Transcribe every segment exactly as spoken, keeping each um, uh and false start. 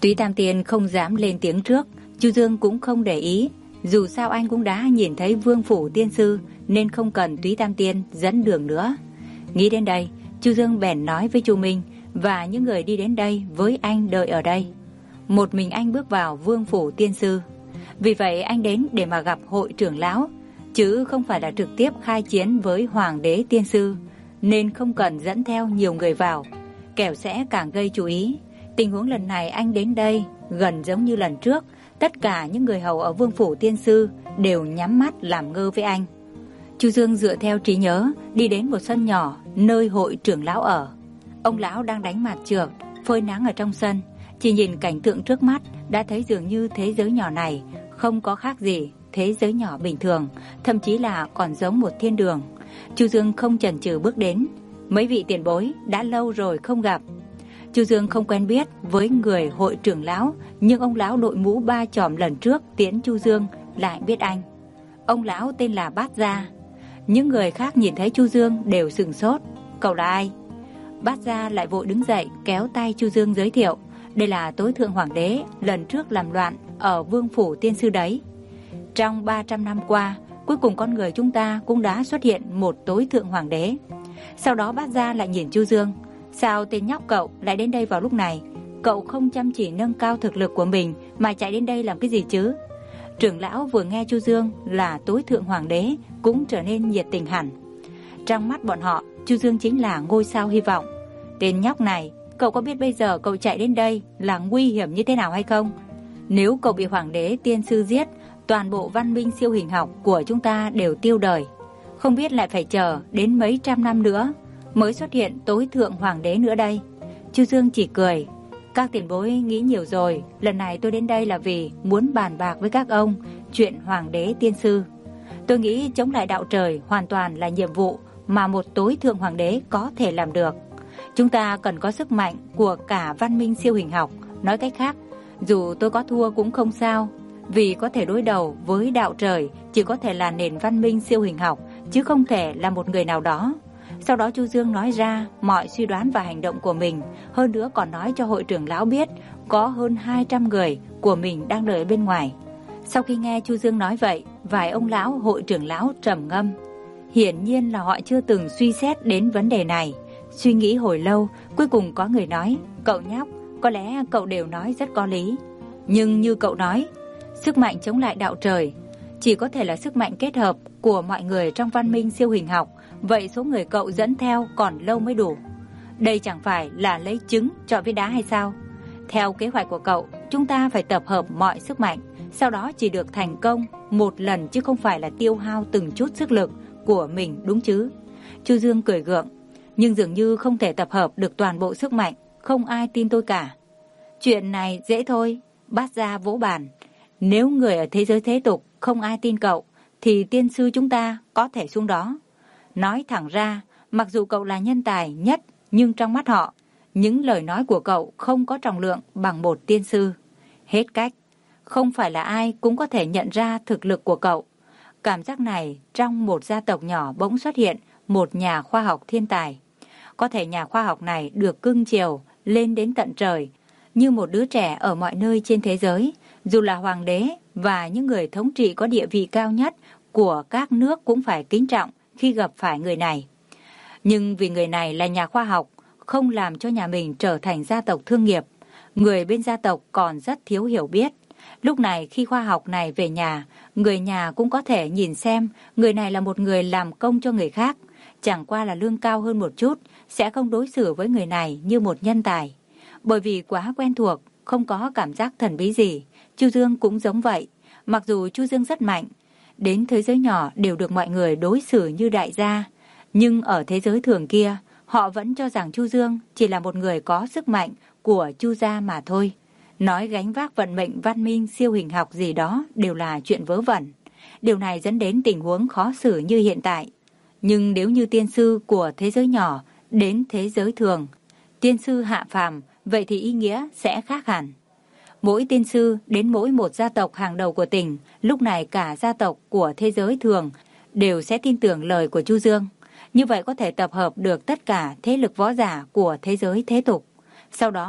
Túy Tam Tiên không dám lên tiếng trước, Chu Dương cũng không để ý. Dù sao anh cũng đã nhìn thấy Vương Phủ Tiên Sư nên không cần Túy Tam Tiên dẫn đường nữa. Nghĩ đến đây, Chu Dương bèn nói với Chu Minh và những người đi đến đây với anh đợi ở đây. Một mình anh bước vào Vương Phủ Tiên Sư. Vì vậy anh đến để mà gặp hội trưởng lão, chứ không phải là trực tiếp khai chiến với Hoàng đế Tiên Sư, nên không cần dẫn theo nhiều người vào, kẻo sẽ càng gây chú ý. Tình huống lần này anh đến đây gần giống như lần trước, tất cả những người hầu ở Vương Phủ Tiên Sư đều nhắm mắt làm ngơ với anh. Chu Dương dựa theo trí nhớ đi đến một sân nhỏ nơi hội trưởng lão ở. Ông lão đang đánh mặt trược, phơi nắng ở trong sân. Chỉ nhìn cảnh tượng trước mắt đã thấy dường như thế giới nhỏ này không có khác gì thế giới nhỏ bình thường, thậm chí là còn giống một thiên đường. Chu Dương không chần chừ bước đến. Mấy vị tiền bối đã lâu rồi không gặp. Chu Dương không quen biết với người hội trưởng lão, nhưng ông lão đội mũ ba chòm lần trước tiễn Chu Dương lại biết anh. Ông lão tên là Bát Gia. Những người khác nhìn thấy Chu Dương đều sửng sốt. Cậu là ai? Bát Gia lại vội đứng dậy kéo tay Chu Dương giới thiệu. Đây là tối thượng hoàng đế lần trước làm loạn ở Vương Phủ Tiên Sư đấy. Trong ba trăm năm qua, cuối cùng con người chúng ta cũng đã xuất hiện một tối thượng hoàng đế. Sau đó Bát Gia lại nhìn Chu Dương. Sao tên nhóc cậu lại đến đây vào lúc này? Cậu không chăm chỉ nâng cao thực lực của mình mà chạy đến đây làm cái gì chứ? Trưởng lão vừa nghe Chu Dương là tối thượng hoàng đế cũng trở nên nhiệt tình hẳn. Trong mắt bọn họ, Chu Dương chính là ngôi sao hy vọng. Tên nhóc này, cậu có biết bây giờ cậu chạy đến đây là nguy hiểm như thế nào hay không? Nếu cậu bị Hoàng đế Tiên Sư giết, toàn bộ văn minh siêu hình học của chúng ta đều tiêu đời. Không biết lại phải chờ đến mấy trăm năm nữa mới xuất hiện tối thượng hoàng đế nữa đây. Chu Dương chỉ cười. Các tiền bối nghĩ nhiều rồi. Lần này tôi đến đây là vì muốn bàn bạc với các ông chuyện Hoàng đế Tiên Sư. Tôi nghĩ chống lại đạo trời hoàn toàn là nhiệm vụ mà một tối thượng hoàng đế có thể làm được. Chúng ta cần có sức mạnh của cả văn minh siêu hình học. Nói cách khác, dù tôi có thua cũng không sao, vì có thể đối đầu với đạo trời chỉ có thể là nền văn minh siêu hình học, chứ không thể là một người nào đó. Sau đó Chu Dương nói ra mọi suy đoán và hành động của mình, hơn nữa còn nói cho hội trưởng lão biết có hơn hai trăm người của mình đang đợi bên ngoài. Sau khi nghe Chu Dương nói vậy, vài ông lão hội trưởng lão trầm ngâm. Hiển nhiên là họ chưa từng suy xét đến vấn đề này. Suy nghĩ hồi lâu, cuối cùng có người nói, cậu nhóc, có lẽ cậu đều nói rất có lý. Nhưng như cậu nói, sức mạnh chống lại đạo trời chỉ có thể là sức mạnh kết hợp của mọi người trong văn minh siêu hình học. Vậy số người cậu dẫn theo còn lâu mới đủ. Đây chẳng phải là lấy trứng chọi với đá hay sao? Theo kế hoạch của cậu, chúng ta phải tập hợp mọi sức mạnh, sau đó chỉ được thành công một lần chứ không phải là tiêu hao từng chút sức lực của mình, đúng chứ? Chu Dương cười gượng. Nhưng dường như không thể tập hợp được toàn bộ sức mạnh, không ai tin tôi cả. Chuyện này dễ thôi. Bát Gia vỗ bàn. Nếu người ở thế giới thế tục không ai tin cậu, thì tiên sư chúng ta có thể xuống đó. Nói thẳng ra, mặc dù cậu là nhân tài nhất, nhưng trong mắt họ, những lời nói của cậu không có trọng lượng bằng một tiên sư. Hết cách, không phải là ai cũng có thể nhận ra thực lực của cậu. Cảm giác này trong một gia tộc nhỏ bỗng xuất hiện một nhà khoa học thiên tài. Có thể nhà khoa học này được cưng chiều lên đến tận trời, như một đứa trẻ ở mọi nơi trên thế giới. Dù là hoàng đế và những người thống trị có địa vị cao nhất của các nước cũng phải kính trọng khi gặp phải người này. Nhưng vì người này là nhà khoa học, không làm cho nhà mình trở thành gia tộc thương nghiệp. Người bên gia tộc còn rất thiếu hiểu biết. Lúc này khi khoa học này về nhà, người nhà cũng có thể nhìn xem người này là một người làm công cho người khác. Chẳng qua là lương cao hơn một chút, sẽ không đối xử với người này như một nhân tài. Bởi vì quá quen thuộc, không có cảm giác thần bí gì. Chu Dương cũng giống vậy. Mặc dù Chu Dương rất mạnh, đến thế giới nhỏ đều được mọi người đối xử như đại gia, nhưng ở thế giới thường kia, họ vẫn cho rằng Chu Dương chỉ là một người có sức mạnh của Chu gia mà thôi. Nói gánh vác vận mệnh văn minh siêu hình học gì đó đều là chuyện vớ vẩn. Điều này dẫn đến tình huống khó xử như hiện tại. Nhưng nếu như tiên sư của thế giới nhỏ đến thế giới thường, tiên sư hạ phàm, vậy thì ý nghĩa sẽ khác hẳn. Mỗi tiên sư đến mỗi một gia tộc hàng đầu của tỉnh, lúc này cả gia tộc của thế giới thường đều sẽ tin tưởng lời của Chu Dương. Như vậy có thể tập hợp được tất cả thế lực võ giả của thế giới thế tục. Sau đó,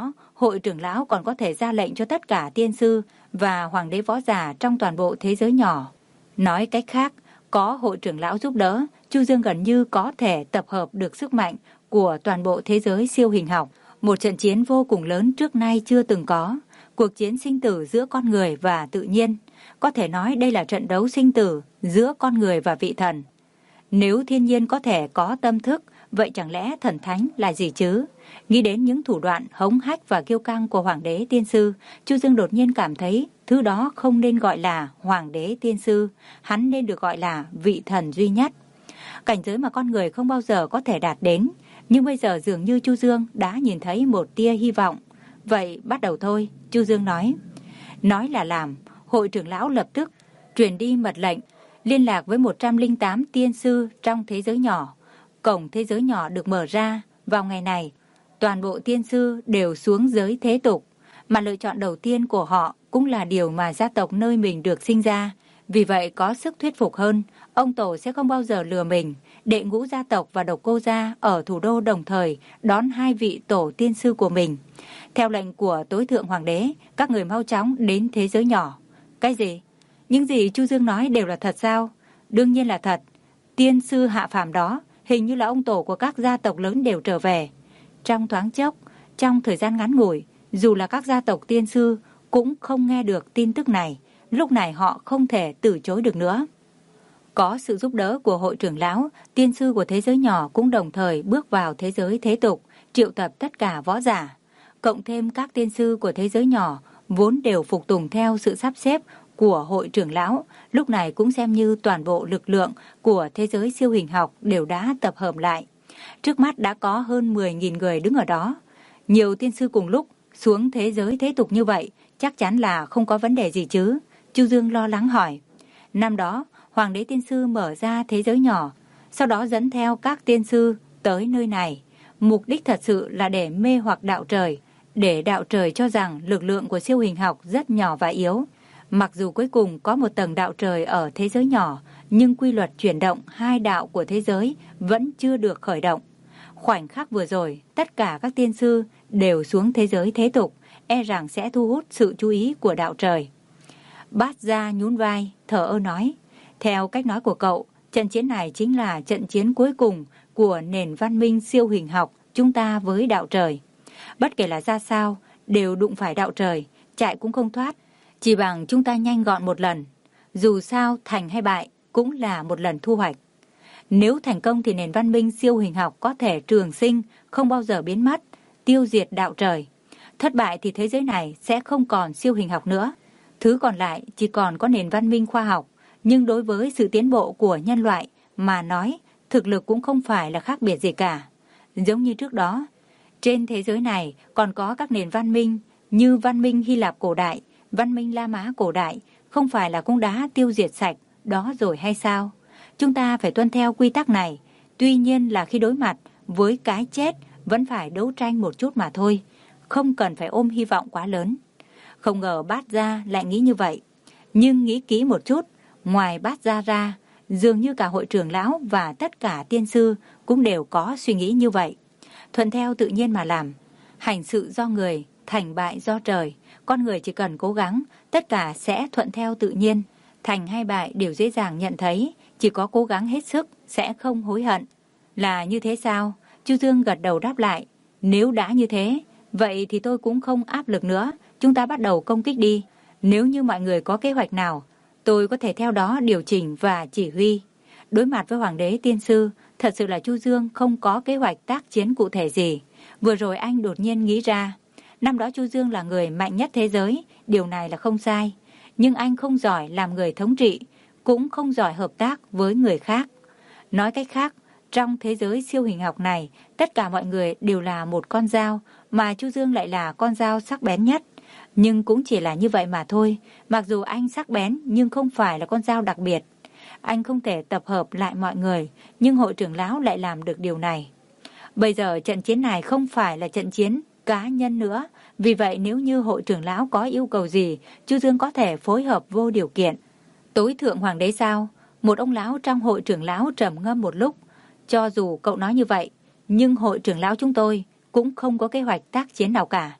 hội trưởng lão còn có thể ra lệnh cho tất cả tiên sư và hoàng đế võ giả trong toàn bộ thế giới nhỏ. Nói cách khác, có hội trưởng lão giúp đỡ, Chu Dương gần như có thể tập hợp được sức mạnh của toàn bộ thế giới siêu hình học. Một trận chiến vô cùng lớn trước nay chưa từng có. Cuộc chiến sinh tử giữa con người và tự nhiên. Có thể nói đây là trận đấu sinh tử giữa con người và vị thần. Nếu thiên nhiên có thể có tâm thức, vậy chẳng lẽ thần thánh là gì chứ? Nghĩ đến những thủ đoạn hống hách và kiêu căng của hoàng đế tiên sư, Chu Dương đột nhiên cảm thấy thứ đó không nên gọi là hoàng đế tiên sư, hắn nên được gọi là vị thần duy nhất. Cảnh giới mà con người không bao giờ có thể đạt đến, nhưng bây giờ dường như Chu Dương đã nhìn thấy một tia hy vọng. Vậy bắt đầu thôi, Chu Dương nói. Nói là làm, hội trưởng lão lập tức truyền đi mật lệnh, liên lạc với một trăm lẻ tám tiên sư trong thế giới nhỏ. Cổng thế giới nhỏ được mở ra, vào ngày này, toàn bộ tiên sư đều xuống giới thế tục, mà lựa chọn đầu tiên của họ cũng là điều mà gia tộc nơi mình được sinh ra. Vì vậy có sức thuyết phục hơn, ông tổ sẽ không bao giờ lừa mình. Đệ ngũ gia tộc và độc cô gia ở thủ đô đồng thời đón hai vị tổ tiên sư của mình. Theo lệnh của tối thượng hoàng đế, các người mau chóng đến thế giới nhỏ. Cái gì? Những gì Chu Dương nói đều là thật sao? Đương nhiên là thật. Tiên sư hạ phàm đó, hình như là ông tổ của các gia tộc lớn đều trở về. Trong thoáng chốc, trong thời gian ngắn ngủi, dù là các gia tộc tiên sư cũng không nghe được tin tức này. Lúc này họ không thể từ chối được nữa. Có sự giúp đỡ của hội trưởng lão, tiên sư của thế giới nhỏ cũng đồng thời bước vào thế giới thế tục, triệu tập tất cả võ giả. Cộng thêm các tiên sư của thế giới nhỏ, vốn đều phục tùng theo sự sắp xếp của hội trưởng lão, lúc này cũng xem như toàn bộ lực lượng của thế giới siêu hình học đều đã tập hợp lại. Trước mắt đã có hơn mười nghìn người đứng ở đó. Nhiều tiên sư cùng lúc xuống thế giới thế tục như vậy, chắc chắn là không có vấn đề gì chứ? Chu Dương lo lắng hỏi. Năm đó, hoàng đế tiên sư mở ra thế giới nhỏ, sau đó dẫn theo các tiên sư tới nơi này. Mục đích thật sự là để mê hoặc đạo trời, để đạo trời cho rằng lực lượng của siêu hình học rất nhỏ và yếu. Mặc dù cuối cùng có một tầng đạo trời ở thế giới nhỏ, nhưng quy luật chuyển động hai đạo của thế giới vẫn chưa được khởi động. Khoảnh khắc vừa rồi, tất cả các tiên sư đều xuống thế giới thế tục, e rằng sẽ thu hút sự chú ý của đạo trời. Bát Gia nhún vai, thở ơ nói. Theo cách nói của cậu, trận chiến này chính là trận chiến cuối cùng của nền văn minh siêu hình học chúng ta với đạo trời. Bất kể là ra sao, đều đụng phải đạo trời, chạy cũng không thoát. Chỉ bằng chúng ta nhanh gọn một lần. Dù sao, thành hay bại cũng là một lần thu hoạch. Nếu thành công thì nền văn minh siêu hình học có thể trường sinh, không bao giờ biến mất, tiêu diệt đạo trời. Thất bại thì thế giới này sẽ không còn siêu hình học nữa. Thứ còn lại chỉ còn có nền văn minh khoa học. Nhưng đối với sự tiến bộ của nhân loại mà nói, thực lực cũng không phải là khác biệt gì cả. Giống như trước đó, trên thế giới này còn có các nền văn minh như văn minh Hy Lạp cổ đại, văn minh La Mã cổ đại, không phải là cũng đã tiêu diệt sạch đó rồi hay sao? Chúng ta phải tuân theo quy tắc này, tuy nhiên là khi đối mặt với cái chết vẫn phải đấu tranh một chút mà thôi, không cần phải ôm hy vọng quá lớn. Không ngờ Bát Gia lại nghĩ như vậy, nhưng nghĩ kỹ một chút, ngoài Bát Gia ra, dường như cả hội trưởng lão và tất cả tiên sư cũng đều có suy nghĩ như vậy. Thuận theo tự nhiên mà làm, hành sự do người, thành bại do trời. Con người chỉ cần cố gắng, tất cả sẽ thuận theo tự nhiên. Thành hay bại đều dễ dàng nhận thấy, chỉ có cố gắng hết sức sẽ không hối hận. Là như thế sao? Chu Dương gật đầu đáp lại. Nếu đã như thế, vậy thì tôi cũng không áp lực nữa. Chúng ta bắt đầu công kích đi. Nếu như mọi người có kế hoạch nào, tôi có thể theo đó điều chỉnh và chỉ huy. Đối mặt với hoàng đế tiên sư, thật sự là Chu Dương không có kế hoạch tác chiến cụ thể gì. Vừa rồi anh đột nhiên nghĩ ra, năm đó Chu Dương là người mạnh nhất thế giới, điều này là không sai. Nhưng anh không giỏi làm người thống trị, cũng không giỏi hợp tác với người khác. Nói cách khác, trong thế giới siêu hình học này, tất cả mọi người đều là một con dao, mà Chu Dương lại là con dao sắc bén nhất. Nhưng cũng chỉ là như vậy mà thôi, mặc dù anh sắc bén nhưng không phải là con dao đặc biệt. Anh không thể tập hợp lại mọi người, nhưng hội trưởng lão lại làm được điều này. Bây giờ trận chiến này không phải là trận chiến cá nhân nữa, vì vậy nếu như hội trưởng lão có yêu cầu gì, Chu Dương có thể phối hợp vô điều kiện. Tối thượng hoàng đế sao? Một ông lão trong hội trưởng lão trầm ngâm một lúc. Cho dù cậu nói như vậy, nhưng hội trưởng lão chúng tôi cũng không có kế hoạch tác chiến nào cả.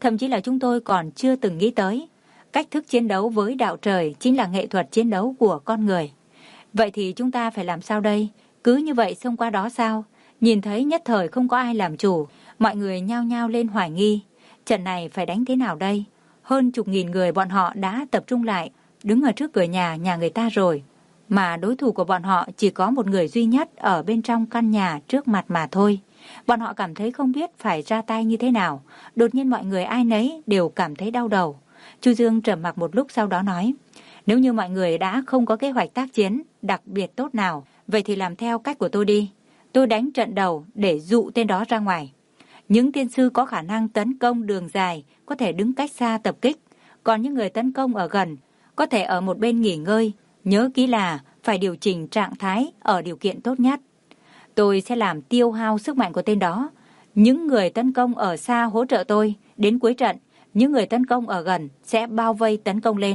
thậm chí là chúng tôi còn chưa từng nghĩ tới. Cách thức chiến đấu với đạo trời chính là nghệ thuật chiến đấu của con người. Vậy thì chúng ta phải làm sao đây? Cứ như vậy xông qua đó sao? Nhìn thấy nhất thời không có ai làm chủ, mọi người nhao nhao lên hoài nghi. Trận này phải đánh thế nào đây? Hơn chục nghìn người bọn họ đã tập trung lại, đứng ở trước cửa nhà nhà người ta rồi. Mà đối thủ của bọn họ chỉ có một người duy nhất ở bên trong căn nhà trước mặt mà thôi. Bọn họ cảm thấy không biết phải ra tay như thế nào. Đột nhiên mọi người ai nấy đều cảm thấy đau đầu. Chu Dương trầm mặc một lúc sau đó nói, nếu như mọi người đã không có kế hoạch tác chiến đặc biệt tốt nào, vậy thì làm theo cách của tôi đi. Tôi đánh trận đầu để dụ tên đó ra ngoài. Những tiên sư có khả năng tấn công đường dài có thể đứng cách xa tập kích, còn những người tấn công ở gần có thể ở một bên nghỉ ngơi. Nhớ kỹ là phải điều chỉnh trạng thái ở điều kiện tốt nhất. Tôi sẽ làm tiêu hao sức mạnh của tên đó. Những người tấn công ở xa hỗ trợ tôi. Đến cuối trận, những người tấn công ở gần sẽ bao vây tấn công lên.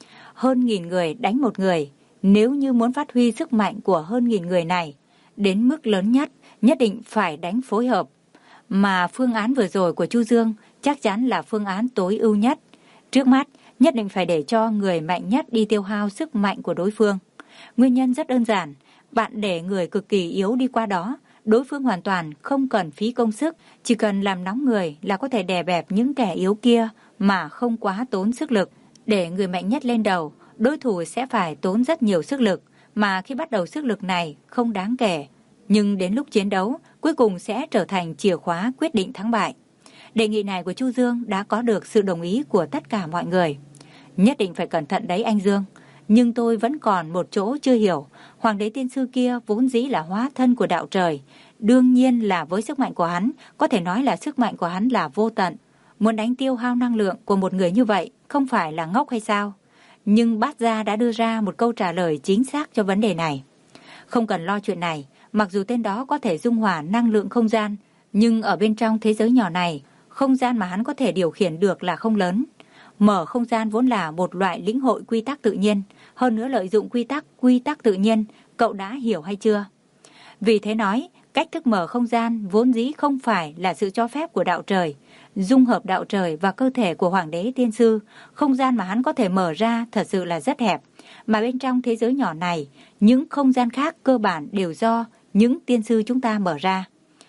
Hơn nghìn người đánh một người. Nếu như muốn phát huy sức mạnh của hơn nghìn người này đến mức lớn nhất, nhất định phải đánh phối hợp. Mà phương án vừa rồi của Chu Dương chắc chắn là phương án tối ưu nhất. Trước mắt, nhất định phải để cho người mạnh nhất đi tiêu hao sức mạnh của đối phương. Nguyên nhân rất đơn giản, bạn để người cực kỳ yếu đi qua đó, đối phương hoàn toàn không cần phí công sức, chỉ cần làm nóng người là có thể đè bẹp những kẻ yếu kia mà không quá tốn sức lực. Để người mạnh nhất lên đầu, đối thủ sẽ phải tốn rất nhiều sức lực, mà khi bắt đầu sức lực này không đáng kể. Nhưng đến lúc chiến đấu, cuối cùng sẽ trở thành chìa khóa quyết định thắng bại. Đề nghị này của Chu Dương đã có được sự đồng ý của tất cả mọi người. Nhất định phải cẩn thận đấy anh Dương. Nhưng tôi vẫn còn một chỗ chưa hiểu. Hoàng đế tiên sư kia vốn dĩ là hóa thân của đạo trời. Đương nhiên là với sức mạnh của hắn, có thể nói là sức mạnh của hắn là vô tận. Muốn đánh tiêu hao năng lượng của một người như vậy không phải là ngốc hay sao? Nhưng Bát Gia đã đưa ra một câu trả lời chính xác cho vấn đề này. Không cần lo chuyện này, mặc dù tên đó có thể dung hòa năng lượng không gian, nhưng ở bên trong thế giới nhỏ này, không gian mà hắn có thể điều khiển được là không lớn. Mở không gian vốn là một loại lĩnh hội quy tắc tự nhiên, hơn nữa lợi dụng quy tắc, quy tắc tự nhiên, cậu đã hiểu hay chưa? Vì thế nói, cách thức mở không gian vốn dĩ không phải là sự cho phép của đạo trời. Dung hợp đạo trời và cơ thể của Hoàng đế tiên sư, không gian mà hắn có thể mở ra thật sự là rất hẹp. Mà bên trong thế giới nhỏ này, những không gian khác cơ bản đều do những tiên sư chúng ta mở ra.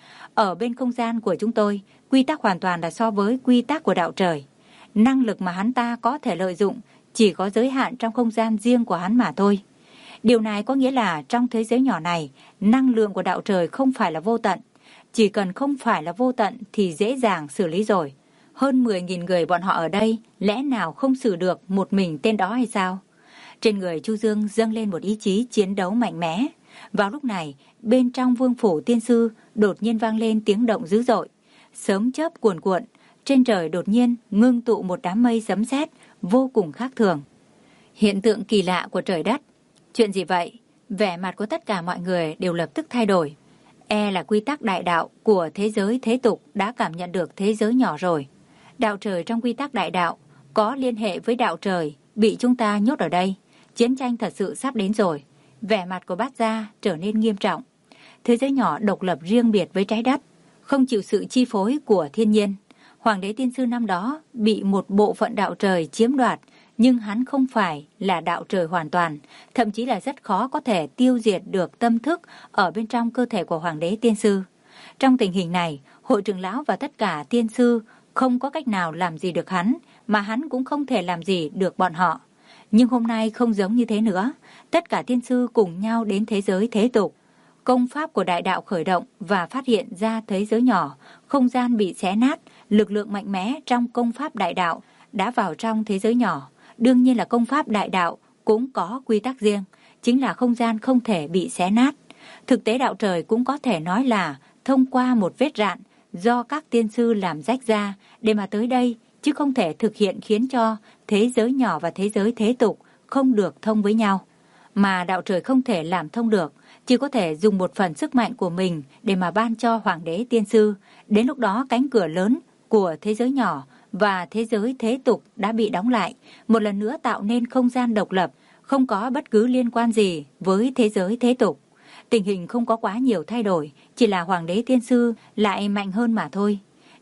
Ở bên không gian của chúng tôi, quy tắc hoàn toàn là so với quy tắc của đạo trời. Năng lực mà hắn ta có thể lợi dụng chỉ có giới hạn trong không gian riêng của hắn mà thôi. Điều này có nghĩa là trong thế giới nhỏ này, năng lượng của đạo trời không phải là vô tận. Chỉ cần không phải là vô tận thì dễ dàng xử lý rồi. Hơn mười nghìn người bọn họ ở đây, lẽ nào không xử được một mình tên đó hay sao? Trên người Chu Dương dâng lên một ý chí chiến đấu mạnh mẽ. Vào lúc này, bên trong vương phủ tiên sư đột nhiên vang lên tiếng động dữ dội. Sớm chớp cuồn cuộn, trên trời đột nhiên ngưng tụ một đám mây sấm sét vô cùng khác thường. Hiện tượng kỳ lạ của trời đất. Chuyện gì vậy? Vẻ mặt của tất cả mọi người đều lập tức thay đổi. E là quy tắc đại đạo của thế giới thế tục đã cảm nhận được thế giới nhỏ rồi. Đạo trời trong quy tắc đại đạo có liên hệ với đạo trời bị chúng ta nhốt ở đây. Chiến tranh thật sự sắp đến rồi. Vẻ mặt của Bát Gia trở nên nghiêm trọng. Thế giới nhỏ độc lập riêng biệt với trái đất, không chịu sự chi phối của thiên nhiên. Hoàng đế tiên sư năm đó bị một bộ phận đạo trời chiếm đoạt, nhưng hắn không phải là đạo trời hoàn toàn, thậm chí là rất khó có thể tiêu diệt được tâm thức ở bên trong cơ thể của Hoàng đế tiên sư. Trong tình hình này, hội trưởng lão và tất cả tiên sư không có cách nào làm gì được hắn, mà hắn cũng không thể làm gì được bọn họ. Nhưng hôm nay không giống như thế nữa, tất cả tiên sư cùng nhau đến thế giới thế tục. Công pháp của đại đạo khởi động và phát hiện ra thế giới nhỏ, không gian bị xé nát, lực lượng mạnh mẽ trong công pháp đại đạo đã vào trong thế giới nhỏ. Đương nhiên là công pháp đại đạo cũng có quy tắc riêng, chính là không gian không thể bị xé nát. Thực tế đạo trời cũng có thể nói là thông qua một vết rạn do các tiên sư làm rách ra để mà tới đây, chứ không thể thực hiện khiến cho thế giới nhỏ và thế giới thế tục không được thông với nhau. Mà đạo trời không thể làm thông được, chỉ có thể dùng một phần sức mạnh của mình để mà ban cho Hoàng đế tiên sư. Đến lúc đó cánh cửa lớn của thế giới nhỏ và thế giới thế tục đã bị đóng lại, một lần nữa tạo nên không gian độc lập, không có bất cứ liên quan gì với thế giới thế tục. Tình hình không có quá nhiều thay đổi, chỉ là Hoàng đế tiên sư lại mạnh hơn mà thôi.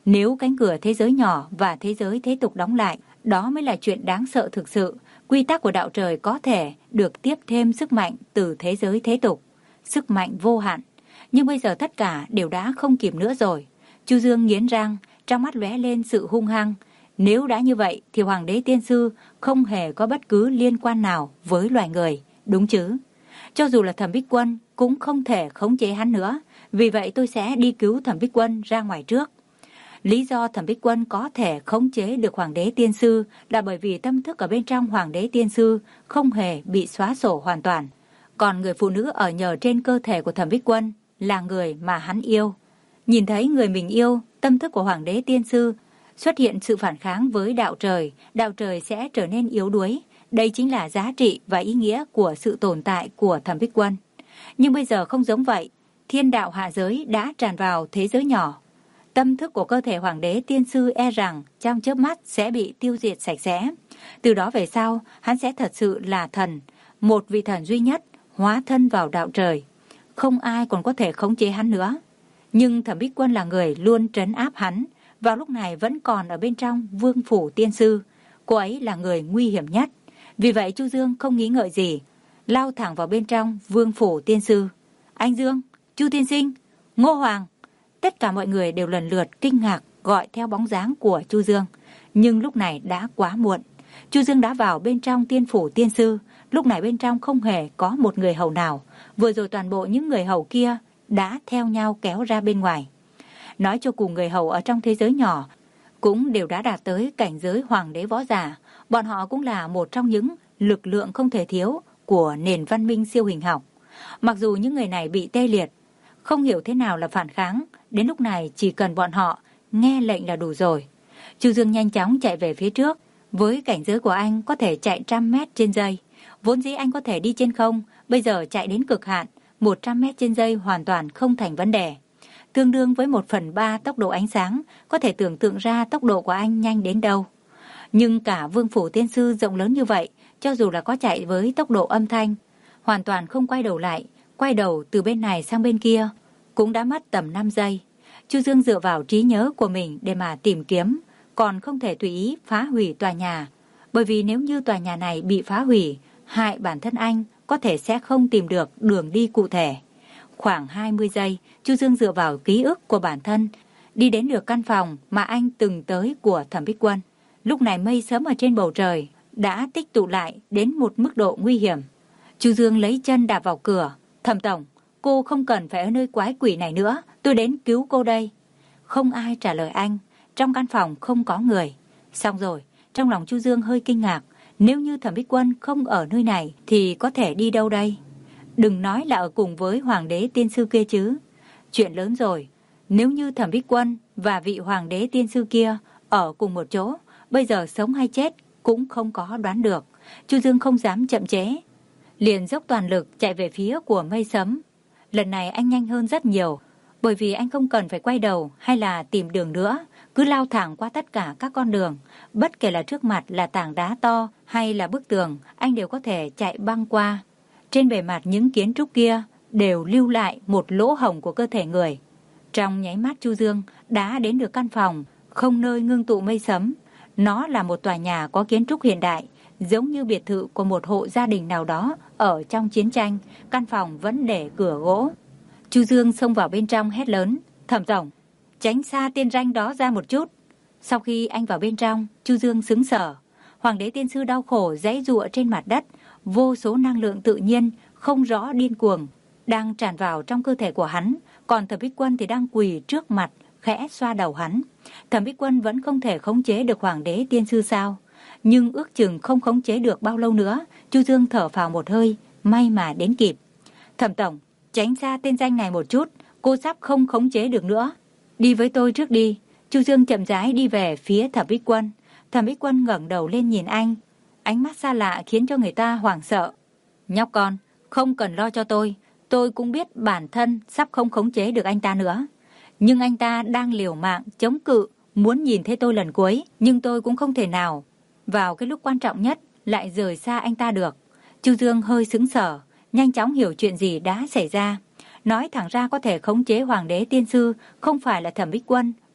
Nếu cánh cửa thế giới nhỏ và thế giới thế tục đóng lại, đó mới là chuyện đáng sợ thực sự. Quy tắc của đạo trời có thể được tiếp thêm sức mạnh từ thế giới thế tục, sức mạnh vô hạn. Nhưng bây giờ tất cả đều đã không kịp nữa rồi. Chu Dương nghiến răng, trong mắt lóe lên sự hung hăng. Nếu đã như vậy thì Hoàng đế Tiên Sư không hề có bất cứ liên quan nào với loài người, đúng chứ? Cho dù là Thẩm Bích Quân cũng không thể khống chế hắn nữa. Vì vậy tôi sẽ đi cứu Thẩm Bích Quân ra ngoài trước. Lý do Thẩm Bích Quân có thể khống chế được Hoàng đế Tiên Sư là bởi vì tâm thức ở bên trong Hoàng đế Tiên Sư không hề bị xóa sổ hoàn toàn. Còn người phụ nữ ở nhờ trên cơ thể của Thẩm Bích Quân là người mà hắn yêu. Nhìn thấy người mình yêu, tâm thức của Hoàng đế Tiên Sư xuất hiện sự phản kháng với đạo trời, đạo trời sẽ trở nên yếu đuối. Đây chính là giá trị và ý nghĩa của sự tồn tại của Thẩm Bích Quân. Nhưng bây giờ không giống vậy, thiên đạo hạ giới đã tràn vào thế giới nhỏ. Tâm thức của cơ thể Hoàng đế Tiên Sư e rằng trong chớp mắt sẽ bị tiêu diệt sạch sẽ. Từ đó về sau, hắn sẽ thật sự là thần, một vị thần duy nhất, hóa thân vào đạo trời. Không ai còn có thể khống chế hắn nữa. Nhưng Thẩm Bích Quân là người luôn trấn áp hắn, vào lúc này vẫn còn ở bên trong Vương Phủ Tiên Sư. Cô ấy là người nguy hiểm nhất. Vì vậy Chu Dương không nghĩ ngợi gì, lao thẳng vào bên trong Vương Phủ Tiên Sư. Anh Dương, Chu Tiên Sinh, Ngô Hoàng. Tất cả mọi người đều lần lượt kinh ngạc gọi theo bóng dáng của Chu Dương. Nhưng lúc này đã quá muộn. Chu Dương đã vào bên trong Tiên Phủ Tiên Sư. Lúc này bên trong không hề có một người hầu nào. Vừa rồi toàn bộ những người hầu kia đã theo nhau kéo ra bên ngoài. Nói cho cùng, người hầu ở trong thế giới nhỏ cũng đều đã đạt tới cảnh giới hoàng đế võ giả. Bọn họ cũng là một trong những lực lượng không thể thiếu của nền văn minh siêu hình học. Mặc dù những người này bị tê liệt, không hiểu thế nào là phản kháng, đến lúc này chỉ cần bọn họ nghe lệnh là đủ rồi. Chu Dương nhanh chóng chạy về phía trước. Với cảnh giới của anh có thể chạy trăm mét trên giây. Vốn dĩ anh có thể đi trên không, bây giờ chạy đến cực hạn, một trăm mét trên giây hoàn toàn không thành vấn đề. Tương đương với một phần ba tốc độ ánh sáng, có thể tưởng tượng ra tốc độ của anh nhanh đến đâu. Nhưng cả Vương Phủ Tiên Sư rộng lớn như vậy, cho dù là có chạy với tốc độ âm thanh, hoàn toàn không quay đầu lại, quay đầu từ bên này sang bên kia, cũng đã mất tầm năm giây. Chu Dương dựa vào trí nhớ của mình để mà tìm kiếm, còn không thể tùy ý phá hủy tòa nhà. Bởi vì nếu như tòa nhà này bị phá hủy, hại bản thân anh, có thể sẽ không tìm được đường đi cụ thể. Khoảng hai mươi giây, Chu Dương dựa vào ký ức của bản thân, đi đến được căn phòng mà anh từng tới của Thẩm Bích Quân. Lúc này mây sớm ở trên bầu trời đã tích tụ lại đến một mức độ nguy hiểm. Chu Dương lấy chân đạp vào cửa. Thẩm tổng, cô không cần phải ở nơi quái quỷ này nữa, tôi đến cứu cô đây. Không ai trả lời anh, trong căn phòng không có người. Xong rồi, trong lòng Chu Dương hơi kinh ngạc, nếu như Thẩm Bích Quân không ở nơi này thì có thể đi đâu đây? Đừng nói là ở cùng với Hoàng đế Tiên Sư kia chứ. Chuyện lớn rồi, nếu như Thẩm Bích Quân và vị Hoàng đế Tiên Sư kia ở cùng một chỗ, bây giờ sống hay chết cũng không có đoán được. Chu Dương không dám chậm chế, liền dốc toàn lực chạy về phía của mây sấm. Lần này anh nhanh hơn rất nhiều, bởi vì anh không cần phải quay đầu hay là tìm đường nữa, cứ lao thẳng qua tất cả các con đường. Bất kể là trước mặt là tảng đá to hay là bức tường, anh đều có thể chạy băng qua. Trên bề mặt những kiến trúc kia đều lưu lại một lỗ hổng của cơ thể người. Trong nháy mắt Chu Dương đã đến được căn phòng không nơi ngưng tụ mây sấm. Nó là một tòa nhà có kiến trúc hiện đại, giống như biệt thự của một hộ gia đình nào đó ở trong chiến tranh. Căn phòng vẫn để cửa gỗ. Chu Dương xông vào bên trong hét lớn, Thẩm tổng, tránh xa tiên ranh đó ra một chút. Sau khi anh vào bên trong, Chu Dương sững sờ. Hoàng đế Tiên Sư đau khổ giãy giụa trên mặt đất, vô số năng lượng tự nhiên không rõ điên cuồng đang tràn vào trong cơ thể của hắn, còn Thẩm Bích Quân thì đang quỳ trước mặt khẽ xoa đầu hắn. Thẩm Bích Quân vẫn không thể khống chế được Hoàng đế Tiên Sư sao? Nhưng ước chừng không khống chế được bao lâu nữa. Chu Dương thở phào một hơi, may mà đến kịp. Thẩm tổng, tránh xa tên danh này một chút, cô sắp không khống chế được nữa. Đi với tôi trước đi. Chu Dương chậm rãi đi về phía Thẩm Bích Quân. Thẩm Bích Quân ngẩng đầu lên nhìn anh, ánh mắt xa lạ khiến cho người ta hoảng sợ. Nhóc con, không cần lo cho tôi, tôi cũng biết bản thân sắp không khống chế được anh ta nữa. Nhưng anh ta đang liều mạng chống cự, muốn nhìn thấy tôi lần cuối, nhưng tôi cũng không thể nào vào cái lúc quan trọng nhất lại rời xa anh ta được. Chu Dương hơi sững sờ, nhanh chóng hiểu chuyện gì đã xảy ra. Nói thẳng ra có thể khống chế Hoàng đế Tiên Sư không phải là Thẩm Bích Quân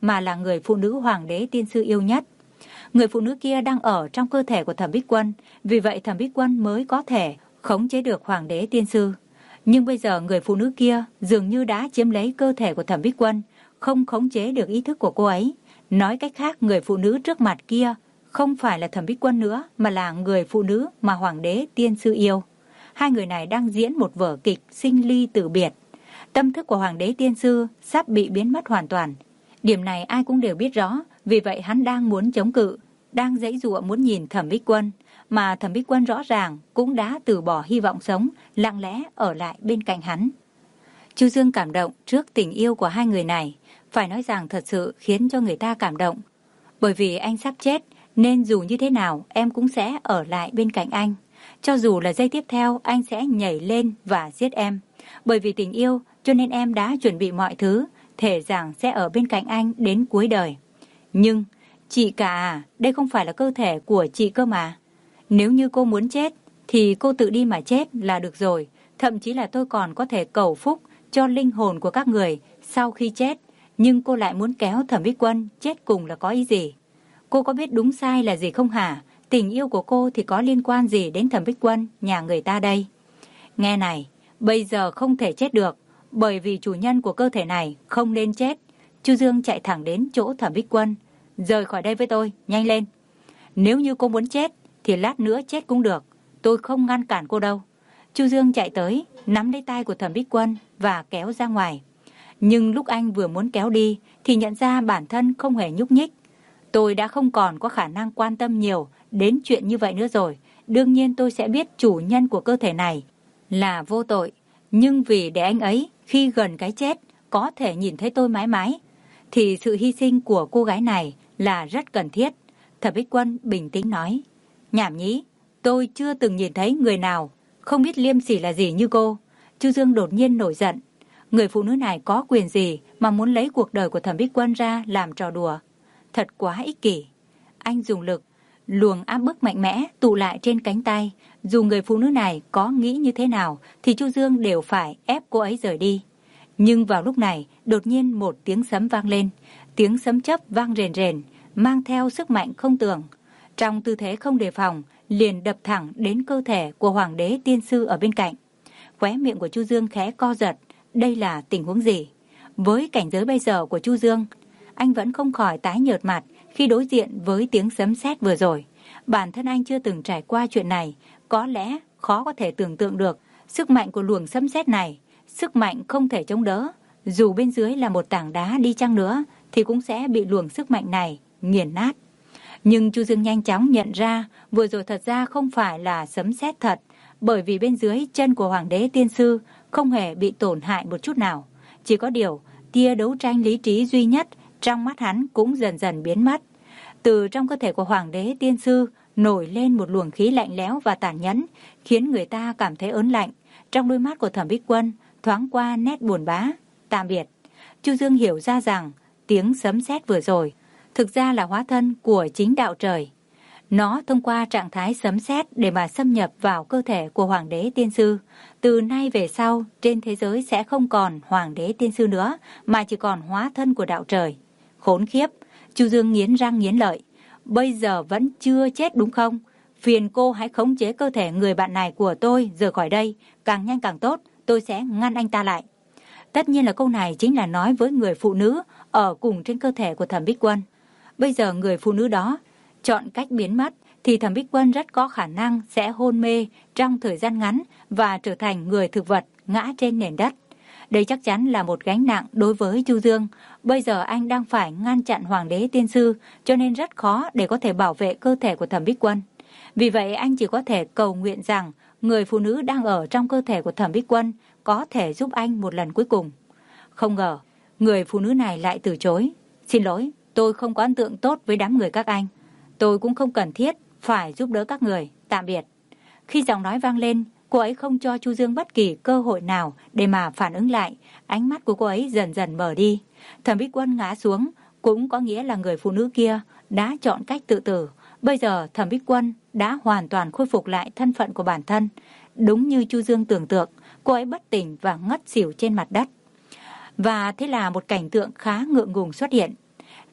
mà là người phụ nữ Hoàng đế Tiên Sư yêu nhất. Người phụ nữ kia đang ở trong cơ thể của Thẩm Bích Quân, vì vậy Thẩm Bích Quân mới có thể khống chế được Hoàng đế Tiên Sư. Nhưng bây giờ người phụ nữ kia dường như đã chiếm lấy cơ thể của Thẩm Bích Quân, không khống chế được ý thức của cô ấy. Nói cách khác, người phụ nữ trước mặt kia không phải là Thẩm Bích Quân nữa, mà là người phụ nữ mà Hoàng đế Tiên Sư yêu. Hai người này đang diễn một vở kịch sinh ly tử biệt. Tâm thức của Hoàng đế Tiên Sư sắp bị biến mất hoàn toàn. Điểm này ai cũng đều biết rõ, vì vậy hắn đang muốn chống cự, đang giãy giụa muốn nhìn Thẩm Bích Quân, mà Thẩm Bích Quân rõ ràng cũng đã từ bỏ hy vọng sống, lặng lẽ ở lại bên cạnh hắn. Chu Dương cảm động trước tình yêu của hai người này, phải nói rằng thật sự khiến cho người ta cảm động. Bởi vì anh sắp chết, nên dù như thế nào em cũng sẽ ở lại bên cạnh anh. Cho dù là giây tiếp theo anh sẽ nhảy lên và giết em. Bởi vì tình yêu cho nên em đã chuẩn bị mọi thứ, thề rằng sẽ ở bên cạnh anh đến cuối đời. Nhưng, chị cả à, đây không phải là cơ thể của chị cơ mà. Nếu như cô muốn chết, thì cô tự đi mà chết là được rồi. Thậm chí là tôi còn có thể cầu phúc cho linh hồn của các người sau khi chết. Nhưng cô lại muốn kéo Thẩm Bích Quân chết cùng là có ý gì? Cô có biết đúng sai là gì không hả? Tình yêu của cô thì có liên quan gì đến Thẩm Bích Quân, nhà người ta đây? Nghe này, bây giờ không thể chết được, bởi vì chủ nhân của cơ thể này không nên chết. Chu Dương chạy thẳng đến chỗ Thẩm Bích Quân. Rời khỏi đây với tôi, nhanh lên. Nếu như cô muốn chết, thì lát nữa chết cũng được. Tôi không ngăn cản cô đâu. Chu Dương chạy tới, nắm lấy tay của Thẩm Bích Quân và kéo ra ngoài. Nhưng lúc anh vừa muốn kéo đi, thì nhận ra bản thân không hề nhúc nhích. Tôi đã không còn có khả năng quan tâm nhiều đến chuyện như vậy nữa rồi. Đương nhiên tôi sẽ biết chủ nhân của cơ thể này là vô tội. Nhưng vì để anh ấy khi gần cái chết có thể nhìn thấy tôi mãi mãi, thì sự hy sinh của cô gái này là rất cần thiết. Thẩm Bích Quân bình tĩnh nói. Nhảm nhí, tôi chưa từng nhìn thấy người nào không biết liêm sỉ là gì như cô. Chu Dương đột nhiên nổi giận. Người phụ nữ này có quyền gì mà muốn lấy cuộc đời của Thẩm Bích Quân ra làm trò đùa? Thật quá ích kỷ. Anh dùng lực, luồng áp bức mạnh mẽ tụ lại trên cánh tay. Dù người phụ nữ này có nghĩ như thế nào thì Chu Dương đều phải ép cô ấy rời đi. Nhưng vào lúc này, đột nhiên một tiếng sấm vang lên. Tiếng sấm chớp vang rền rền, mang theo sức mạnh không tưởng. Trong tư thế không đề phòng, liền đập thẳng đến cơ thể của Hoàng đế Tiên Sư ở bên cạnh. Khóe miệng của Chu Dương khẽ co giật. Đây là tình huống gì? Với cảnh giới bây giờ của Chu Dương, anh vẫn không khỏi tái nhợt mặt khi đối diện với tiếng sấm sét vừa rồi. Bản thân anh chưa từng trải qua chuyện này, có lẽ khó có thể tưởng tượng được sức mạnh của luồng sấm sét này. Sức mạnh không thể chống đỡ, dù bên dưới là một tảng đá đi chăng nữa thì cũng sẽ bị luồng sức mạnh này nghiền nát. Nhưng Chu Dương nhanh chóng nhận ra vừa rồi thật ra không phải là sấm sét thật, bởi vì bên dưới chân của Hoàng đế Tiên Sư không hề bị tổn hại một chút nào. Chỉ có điều tia đấu tranh lý trí duy nhất trong mắt hắn cũng dần dần biến mất. Từ trong cơ thể của Hoàng đế Tiên Sư nổi lên một luồng khí lạnh lẽo và tàn nhẫn, khiến người ta cảm thấy ớn lạnh. Trong đôi mắt của Thẩm Bích Quân thoáng qua nét buồn bã. Tạm biệt. Chu Dương hiểu ra rằng tiếng sấm sét vừa rồi thực ra là hóa thân của chính đạo trời. Nó thông qua trạng thái sấm sét để mà xâm nhập vào cơ thể của Hoàng đế Tiên Sư. Từ nay về sau, trên thế giới sẽ không còn Hoàng đế Tiên Sư nữa, mà chỉ còn hóa thân của đạo trời. Khốn khiếp, Chu Dương nghiến răng nghiến lợi. Bây giờ vẫn chưa chết đúng không? Phiền cô hãy khống chế cơ thể người bạn này của tôi rời khỏi đây. Càng nhanh càng tốt, tôi sẽ ngăn anh ta lại. Tất nhiên là câu này chính là nói với người phụ nữ ở cùng trên cơ thể của Thẩm Bích Quân. Bây giờ người phụ nữ đó chọn cách biến mất thì Thẩm Bích Quân rất có khả năng sẽ hôn mê trong thời gian ngắn và trở thành người thực vật ngã trên nền đất. Đây chắc chắn là một gánh nặng đối với Chu Dương. Bây giờ anh đang phải ngăn chặn Hoàng đế Tiên Sư, cho nên rất khó để có thể bảo vệ cơ thể của Thẩm Bích Quân. Vì vậy anh chỉ có thể cầu nguyện rằng người phụ nữ đang ở trong cơ thể của Thẩm Bích Quân có thể giúp anh một lần cuối cùng. Không ngờ, người phụ nữ này lại từ chối. Xin lỗi, tôi không có ấn tượng tốt với đám người các anh. Tôi cũng không cần thiết phải giúp đỡ các người. Tạm biệt. Khi giọng nói vang lên, cô ấy không cho Chu Dương bất kỳ cơ hội nào để mà phản ứng lại. Ánh mắt của cô ấy dần dần mở đi. Thẩm Bích Quân ngã xuống cũng có nghĩa là người phụ nữ kia đã chọn cách tự tử. Bây giờ Thẩm Bích Quân đã hoàn toàn khôi phục lại thân phận của bản thân. Đúng như Chu Dương tưởng tượng, cô ấy bất tỉnh và ngất xỉu trên mặt đất. Và thế là một cảnh tượng khá ngượng ngùng xuất hiện.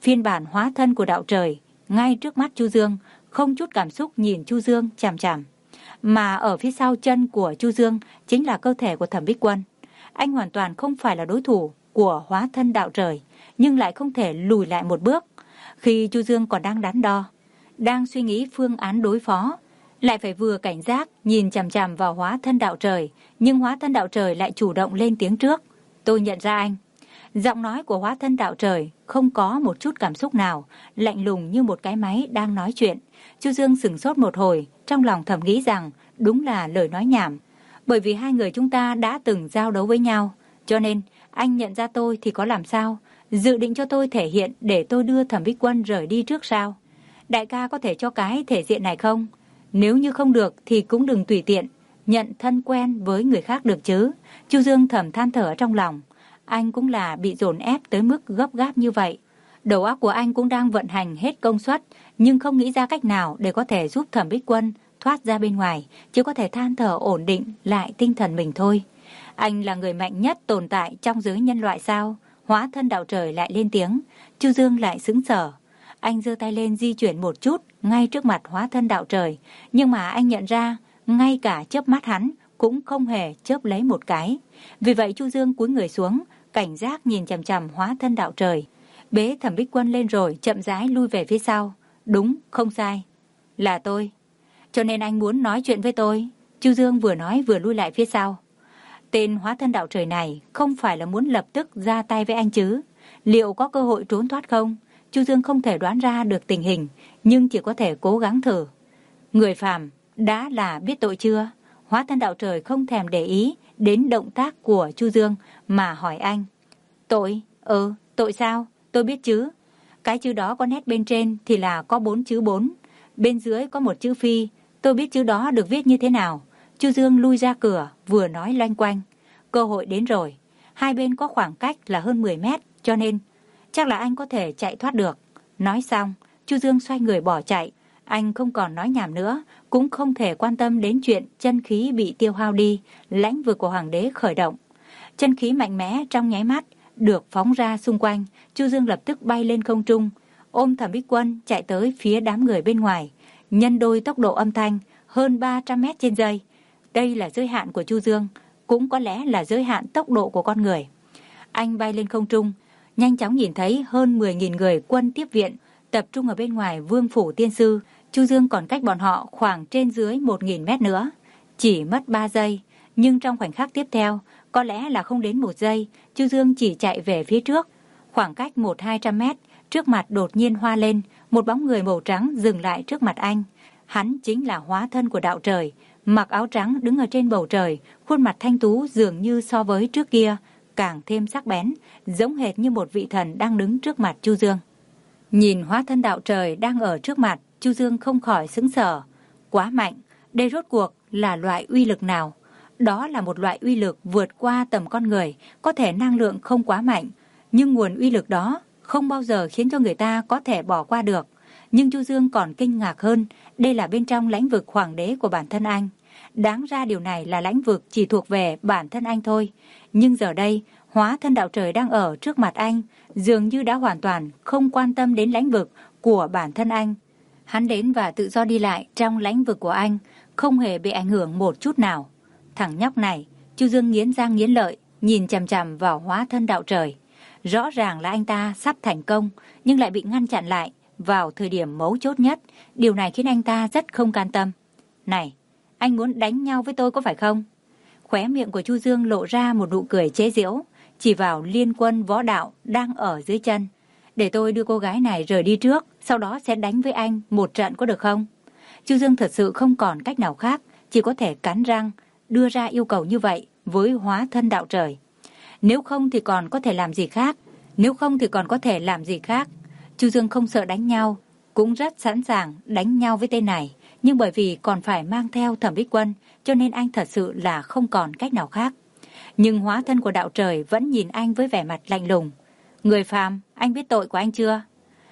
phiên bản hóa thân của đạo trời, ngay trước mắt Chu Dương, không chút cảm xúc nhìn Chu Dương chằm chằm. Mà ở phía sau chân của Chu Dương chính là cơ thể của Thẩm Bích Quân. Anh hoàn toàn không phải là đối thủ của hóa thân đạo trời, nhưng lại không thể lùi lại một bước. Khi Chu Dương còn đang đắn đo, đang suy nghĩ phương án đối phó, lại phải vừa cảnh giác nhìn chằm chằm vào hóa thân đạo trời, nhưng hóa thân đạo trời lại chủ động lên tiếng trước. Tôi nhận ra anh. Giọng nói của hóa thân đạo trời không có một chút cảm xúc nào, lạnh lùng như một cái máy đang nói chuyện. Chu Dương sửng sốt một hồi, trong lòng thầm nghĩ rằng đúng là lời nói nhảm. Bởi vì hai người chúng ta đã từng giao đấu với nhau, cho nên anh nhận ra tôi thì có làm sao? Dự định cho tôi thể hiện để tôi đưa Thẩm Bích Quân rời đi trước sao? Đại ca có thể cho cái thể diện này không? Nếu như không được thì cũng đừng tùy tiện nhận thân quen với người khác được chứ. Chu Dương thầm than thở trong lòng. Anh cũng là bị dồn ép tới mức gấp gáp như vậy. Đầu óc của anh cũng đang vận hành hết công suất, nhưng không nghĩ ra cách nào để có thể giúp Thẩm Bích Quân thoát ra bên ngoài, chỉ có thể than thở ổn định lại tinh thần mình thôi. Anh là người mạnh nhất tồn tại trong giới nhân loại sao? Hóa thân đạo trời lại lên tiếng. Chu Dương lại sững sờ. Anh giơ tay lên di chuyển một chút ngay trước mặt hóa thân đạo trời, nhưng mà anh nhận ra ngay cả chớp mắt hắn cũng không hề chớp lấy một cái. Vì vậy Chu Dương cúi người xuống, cảnh giác nhìn chằm chằm hóa thân đạo trời. Bế Thẩm Bích Quân lên rồi chậm rãi lui về phía sau. Đúng, không sai, là tôi. Cho nên anh muốn nói chuyện với tôi. Chu Dương vừa nói vừa lui lại phía sau. Tên hóa thân đạo trời này không phải là muốn lập tức ra tay với anh chứ? Liệu có cơ hội trốn thoát không? Chu Dương không thể đoán ra được tình hình, nhưng chỉ có thể cố gắng thử. Người phàm đã là biết tội chưa? Hóa thân đạo trời không thèm để ý đến động tác của Chu Dương mà hỏi anh. Tội? Ừ, tội sao? Tôi biết chứ. Cái chữ đó có nét bên trên thì là có bốn chữ bốn. Bên dưới có một chữ phi. Tôi biết chữ đó được viết như thế nào. Chu Dương lui ra cửa, vừa nói loanh quanh. Cơ hội đến rồi. Hai bên có khoảng cách là hơn mười mét, cho nên chắc là anh có thể chạy thoát được. Nói xong, Chu Dương xoay người bỏ chạy. Anh không còn nói nhảm nữa, cũng không thể quan tâm đến chuyện chân khí bị tiêu hao đi, lãnh vực của hoàng đế khởi động. Chân khí mạnh mẽ trong nháy mắt được phóng ra xung quanh. Chu Dương lập tức bay lên không trung, ôm Thẩm Bích Quân chạy tới phía đám người bên ngoài, nhân đôi tốc độ âm thanh hơn ba trăm mét trên giây. Đây là giới hạn của Chu Dương, cũng có lẽ là giới hạn tốc độ của con người. Anh bay lên không trung, nhanh chóng nhìn thấy hơn mười nghìn người quân tiếp viện tập trung ở bên ngoài Vương phủ Tiên sư. Chu Dương còn cách bọn họ khoảng trên dưới một nghìn mét nữa. Chỉ mất ba giây, nhưng trong khoảnh khắc tiếp theo, có lẽ là không đến một giây, Chu Dương chỉ chạy về phía trước. Khoảng cách một hai trăm mét, trước mặt đột nhiên hoa lên, một bóng người màu trắng dừng lại trước mặt anh. Hắn chính là hóa thân của đạo trời, mặc áo trắng đứng ở trên bầu trời, khuôn mặt thanh tú dường như so với trước kia càng thêm sắc bén, giống hệt như một vị thần đang đứng trước mặt Chu Dương. Nhìn hóa thân đạo trời đang ở trước mặt, Chu Dương không khỏi sững sờ. Quá mạnh, đây rốt cuộc là loại uy lực nào? Đó là một loại uy lực vượt qua tầm con người, có thể năng lượng không quá mạnh, nhưng nguồn uy lực đó không bao giờ khiến cho người ta có thể bỏ qua được. Nhưng Chu Dương còn kinh ngạc hơn, đây là bên trong lãnh vực hoàng đế của bản thân anh. Đáng ra điều này là lãnh vực chỉ thuộc về bản thân anh thôi. Nhưng giờ đây, hóa thân đạo trời đang ở trước mặt anh, dường như đã hoàn toàn không quan tâm đến lãnh vực của bản thân anh. Hắn đến và tự do đi lại trong lãnh vực của anh, không hề bị ảnh hưởng một chút nào. Thằng nhóc này, Chu Dương nghiến răng nghiến lợi, nhìn chằm chằm vào hóa thân đạo trời. Rõ ràng là anh ta sắp thành công, nhưng lại bị ngăn chặn lại vào thời điểm mấu chốt nhất. Điều này khiến anh ta rất không can tâm. Này, anh muốn đánh nhau với tôi có phải không? Khóe miệng của Chu Dương lộ ra một nụ cười chế giễu, chỉ vào liên quân võ đạo đang ở dưới chân. Để tôi đưa cô gái này rời đi trước, sau đó sẽ đánh với anh một trận có được không? Chu Dương thật sự không còn cách nào khác, chỉ có thể cắn răng đưa ra yêu cầu như vậy với hóa thân đạo trời. Nếu không thì còn có thể làm gì khác? Nếu không thì còn có thể làm gì khác? Chu Dương không sợ đánh nhau, cũng rất sẵn sàng đánh nhau với tên này, nhưng bởi vì còn phải mang theo Thẩm Bích Quân, cho nên anh thật sự là không còn cách nào khác. Nhưng hóa thân của đạo trời vẫn nhìn anh với vẻ mặt lạnh lùng. Người phàm, anh biết tội của anh chưa?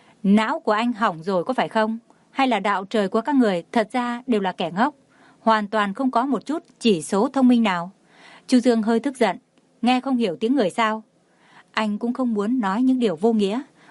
Não của anh hỏng rồi có phải không? Hay là đạo trời của các người thật ra đều là kẻ ngốc, hoàn toàn không có một chút chỉ số thông minh nào? Chu Dương hơi tức giận, nghe không hiểu tiếng người sao? Anh cũng không muốn nói những điều vô nghĩa,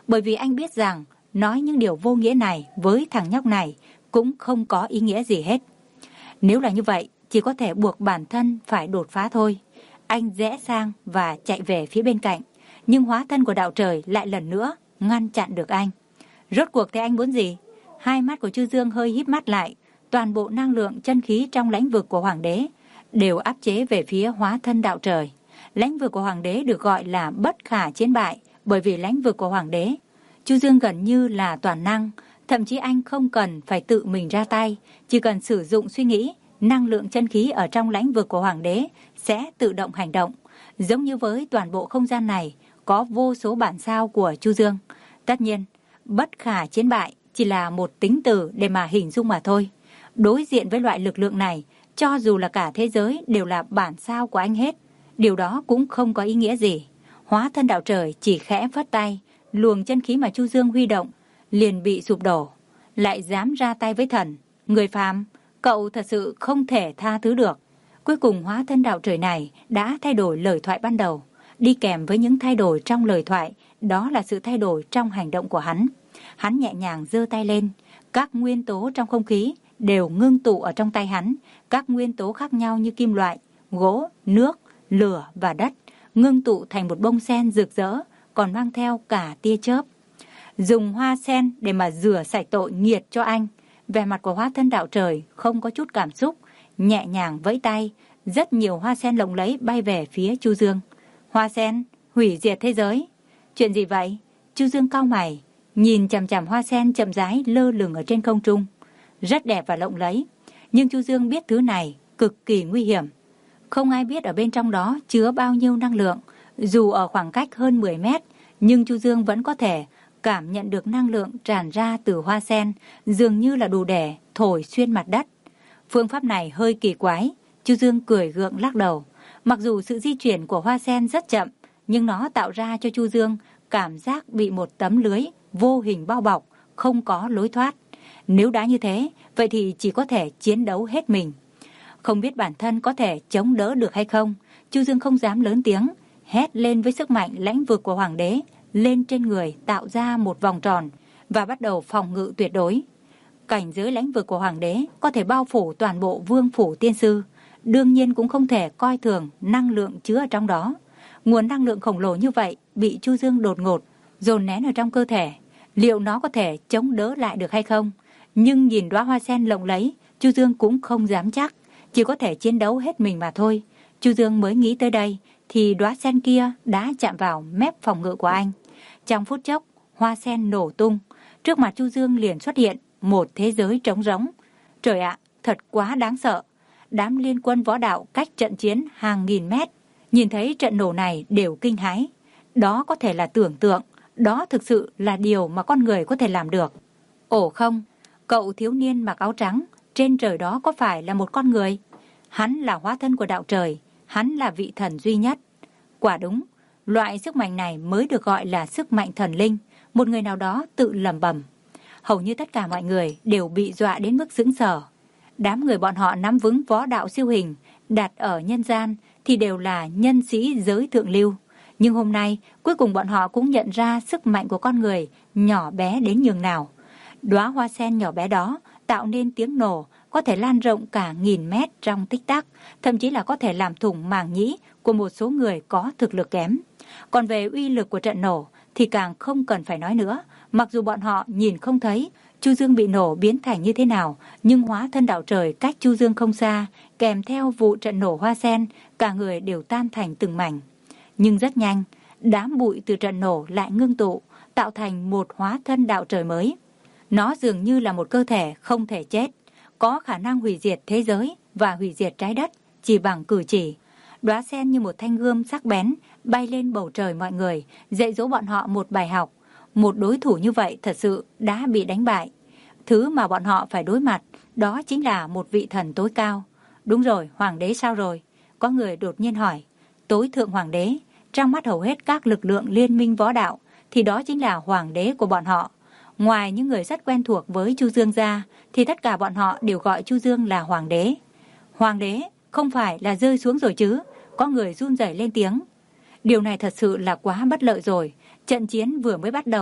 bởi vì anh biết rằng nói những điều vô nghĩa này với thằng nhóc này cũng không có ý nghĩa gì hết. Nếu là như vậy, chỉ có thể buộc bản thân phải đột phá thôi. Anh rẽ sang và chạy về phía bên cạnh, nhưng hóa thân của đạo trời lại lần nữa ngăn chặn được anh. Rốt cuộc thì anh muốn gì? Hai mắt của Chu Dương hơi híp mắt lại, toàn bộ năng lượng chân khí trong lãnh vực của Hoàng đế đều áp chế về phía hóa thân đạo trời. Lãnh vực của Hoàng đế được gọi là bất khả chiến bại, bởi vì lãnh vực của Hoàng đế, Chu Dương gần như là toàn năng, thậm chí anh không cần phải tự mình ra tay, chỉ cần sử dụng suy nghĩ, năng lượng chân khí ở trong lãnh vực của Hoàng đế sẽ tự động hành động. Giống như với toàn bộ không gian này có vô số bản sao của Chu Dương. Tất nhiên, bất khả chiến bại chỉ là một tính từ để mà hình dung mà thôi. Đối diện với loại lực lượng này, cho dù là cả thế giới đều là bản sao của anh hết, điều đó cũng không có ý nghĩa gì. Hóa thân đạo trời chỉ khẽ phất tay, luồng chân khí mà Chu Dương huy động liền bị sụp đổ. Lại dám ra tay với thần, người phàm, cậu thật sự không thể tha thứ được. Cuối cùng hóa thân đạo trời này đã thay đổi lời thoại ban đầu. Đi kèm với những thay đổi trong lời thoại, đó là sự thay đổi trong hành động của hắn. Hắn nhẹ nhàng giơ tay lên, các nguyên tố trong không khí đều ngưng tụ ở trong tay hắn. Các nguyên tố khác nhau như kim loại, gỗ, nước, lửa và đất ngưng tụ thành một bông sen rực rỡ, còn mang theo cả tia chớp. Dùng hoa sen để mà rửa sạch tội nghiệt cho anh. Vẻ mặt của hóa thân đạo trời không có chút cảm xúc, nhẹ nhàng vẫy tay, rất nhiều hoa sen lộng lẫy bay về phía Chu Dương. Hoa sen hủy diệt thế giới. Chuyện gì vậy? Chu Dương cau mày, nhìn chằm chằm hoa sen chậm rãi lơ lửng ở trên không trung. Rất đẹp và lộng lẫy, nhưng Chu Dương biết thứ này cực kỳ nguy hiểm. Không ai biết ở bên trong đó chứa bao nhiêu năng lượng. Dù ở khoảng cách hơn mười mét, nhưng Chu Dương vẫn có thể cảm nhận được năng lượng tràn ra từ hoa sen, dường như là đủ để thổi xuyên mặt đất. Phương pháp này hơi kỳ quái, Chu Dương cười gượng lắc đầu. Mặc dù sự di chuyển của hoa sen rất chậm, nhưng nó tạo ra cho Chu Dương cảm giác bị một tấm lưới vô hình bao bọc, không có lối thoát. Nếu đã như thế, vậy thì chỉ có thể chiến đấu hết mình. Không biết bản thân có thể chống đỡ được hay không, Chu Dương không dám lớn tiếng, hét lên với sức mạnh lãnh vực của Hoàng đế, lên trên người tạo ra một vòng tròn và bắt đầu phòng ngự tuyệt đối. Cảnh giới lãnh vực của Hoàng đế có thể bao phủ toàn bộ vương phủ tiên sư, đương nhiên cũng không thể coi thường năng lượng chứa ở trong đó. Nguồn năng lượng khổng lồ như vậy bị Chu Dương đột ngột dồn nén ở trong cơ thể, liệu nó có thể chống đỡ lại được hay không? Nhưng nhìn đóa hoa sen lộng lẫy, Chu Dương cũng không dám chắc, chỉ có thể chiến đấu hết mình mà thôi. Chu Dương mới nghĩ tới đây thì đóa sen kia đã chạm vào mép phòng ngự của anh. Trong phút chốc, hoa sen nổ tung, trước mặt Chu Dương liền xuất hiện một thế giới trống rỗng. Trời ạ, thật quá đáng sợ. Đám liên quân võ đạo cách trận chiến hàng nghìn mét, nhìn thấy trận nổ này đều kinh hãi. Đó có thể là tưởng tượng, đó thực sự là điều mà con người có thể làm được. Ồ không, cậu thiếu niên mặc áo trắng, trên trời đó có phải là một con người? Hắn là hóa thân của đạo trời, hắn là vị thần duy nhất. Quả đúng, loại sức mạnh này mới được gọi là sức mạnh thần linh, một người nào đó tự lẩm bẩm. Hầu như tất cả mọi người đều bị dọa đến mức sững sờ. Đám người bọn họ nắm vững võ đạo siêu hình, đặt ở nhân gian thì đều là nhân sĩ giới thượng lưu. Nhưng hôm nay, cuối cùng bọn họ cũng nhận ra sức mạnh của con người nhỏ bé đến nhường nào. Đóa hoa sen nhỏ bé đó tạo nên tiếng nổ có thể lan rộng cả nghìn mét trong tích tắc, thậm chí là có thể làm thủng màng nhĩ của một số người có thực lực kém. Còn về uy lực của trận nổ thì càng không cần phải nói nữa. Mặc dù bọn họ nhìn không thấy Chu Dương bị nổ biến thành như thế nào, nhưng hóa thân đạo trời cách Chu Dương không xa, kèm theo vụ trận nổ hoa sen, cả người đều tan thành từng mảnh. Nhưng rất nhanh, đám bụi từ trận nổ lại ngưng tụ, tạo thành một hóa thân đạo trời mới. Nó dường như là một cơ thể không thể chết, có khả năng hủy diệt thế giới và hủy diệt trái đất chỉ bằng cử chỉ. Đóa sen như một thanh gươm sắc bén bay lên bầu trời mọi người, dạy dỗ bọn họ một bài học. Một đối thủ như vậy thật sự đã bị đánh bại. Thứ mà bọn họ phải đối mặt đó chính là một vị thần tối cao. Đúng rồi, hoàng đế sao rồi? Có người đột nhiên hỏi. Tối thượng hoàng đế, trong mắt hầu hết các lực lượng liên minh võ đạo thì đó chính là hoàng đế của bọn họ. Ngoài những người rất quen thuộc với Chu Dương ra thì tất cả bọn họ đều gọi Chu Dương là hoàng đế. Hoàng đế không phải là rơi xuống rồi chứ? Có người run rẩy lên tiếng. Điều này thật sự là quá bất lợi rồi. Trận chiến vừa mới bắt đầu,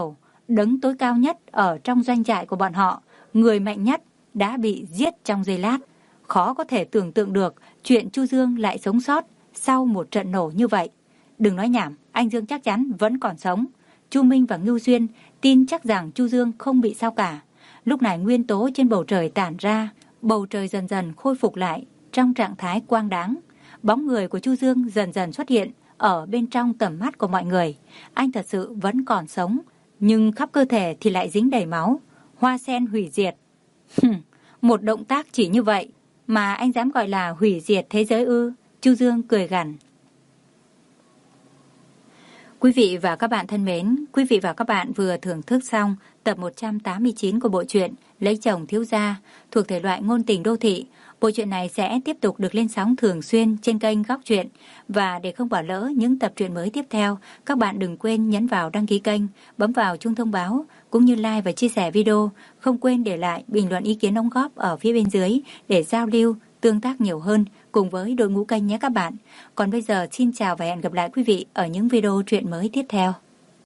đấng tối cao nhất ở trong doanh trại của bọn họ, người mạnh nhất, đã bị giết trong giây lát. Khó có thể tưởng tượng được chuyện Chu Dương lại sống sót sau một trận nổ như vậy. Đừng nói nhảm, anh Dương chắc chắn vẫn còn sống. Chu Minh và Ngưu Xuyên tin chắc rằng Chu Dương không bị sao cả. Lúc này nguyên tố trên bầu trời tản ra, bầu trời dần dần khôi phục lại trong trạng thái quang đáng. Bóng người của Chu Dương dần dần xuất hiện ở bên trong tầm mắt của mọi người. Anh thật sự vẫn còn sống, nhưng khắp cơ thể thì lại dính đầy máu. Hoa sen hủy diệt. Một động tác chỉ như vậy mà anh dám gọi là hủy diệt thế giới ư? Chu Dương cười gằn. Quý vị và các bạn thân mến, quý vị và các bạn vừa thưởng thức xong tập một trăm tám mươi chín của bộ truyện Lấy chồng thiếu gia thuộc thể loại ngôn tình đô thị. Bộ truyện này sẽ tiếp tục được lên sóng thường xuyên trên kênh Góc Truyện. Và để không bỏ lỡ những tập truyện mới tiếp theo, các bạn đừng quên nhấn vào đăng ký kênh, bấm vào chuông thông báo, cũng như like và chia sẻ video. Không quên để lại bình luận ý kiến đóng góp ở phía bên dưới để giao lưu, tương tác nhiều hơn cùng với đội ngũ kênh nhé các bạn. Còn bây giờ xin chào và hẹn gặp lại quý vị ở những video truyện mới tiếp theo.